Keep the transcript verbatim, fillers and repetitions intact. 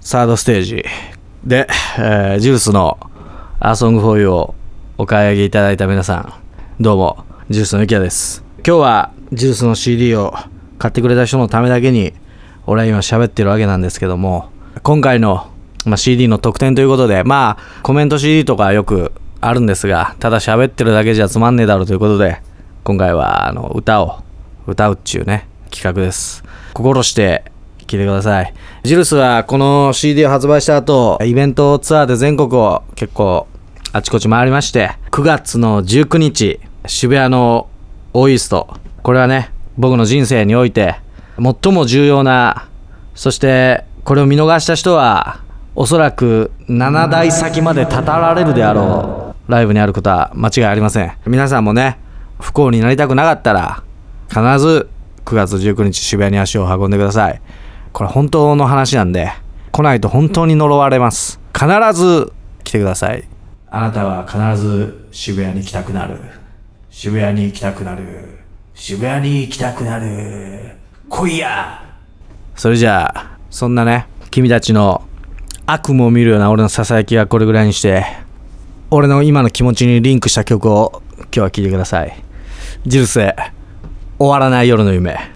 サードステージで、えー、ジュースの A Song for You をお買い上げいただいた皆さん、どうもジュースのゆきやです。今日はジュースの シーディー を買ってくれた人のためだけに俺は今喋ってるわけなんですけども、今回の、まあ、シーディー の特典ということで、まあコメント シーディー とかよくあるんですが、ただ喋ってるだけじゃつまんねえだろうということで、今回はあの歌を歌うっちゅうね企画です。心して聴いてください。ジルスはこの シーディー を発売した後、イベントツアーで全国を結構あちこち回りまして、くがつのじゅうくにち渋谷のオーイースト、これはね僕の人生において最も重要な、そしてこれを見逃した人はおそらくななだい先までたたられるであろうライブにあることは間違いありません。皆さんもね不幸になりたくなかったら必ずくがつじゅうくにち渋谷に足を運んでください。これ本当の話なんで、来ないと本当に呪われます。必ず来てください。あなたは必ず渋谷に来たくなる。渋谷に行きたくなる。渋谷に行きたくなる。来いや。それじゃあそんなね君たちの悪夢を見るような俺のささやきはこれぐらいにして、俺の今の気持ちにリンクした曲を今日は聴いてください。ジルスで終わらない夜の夢。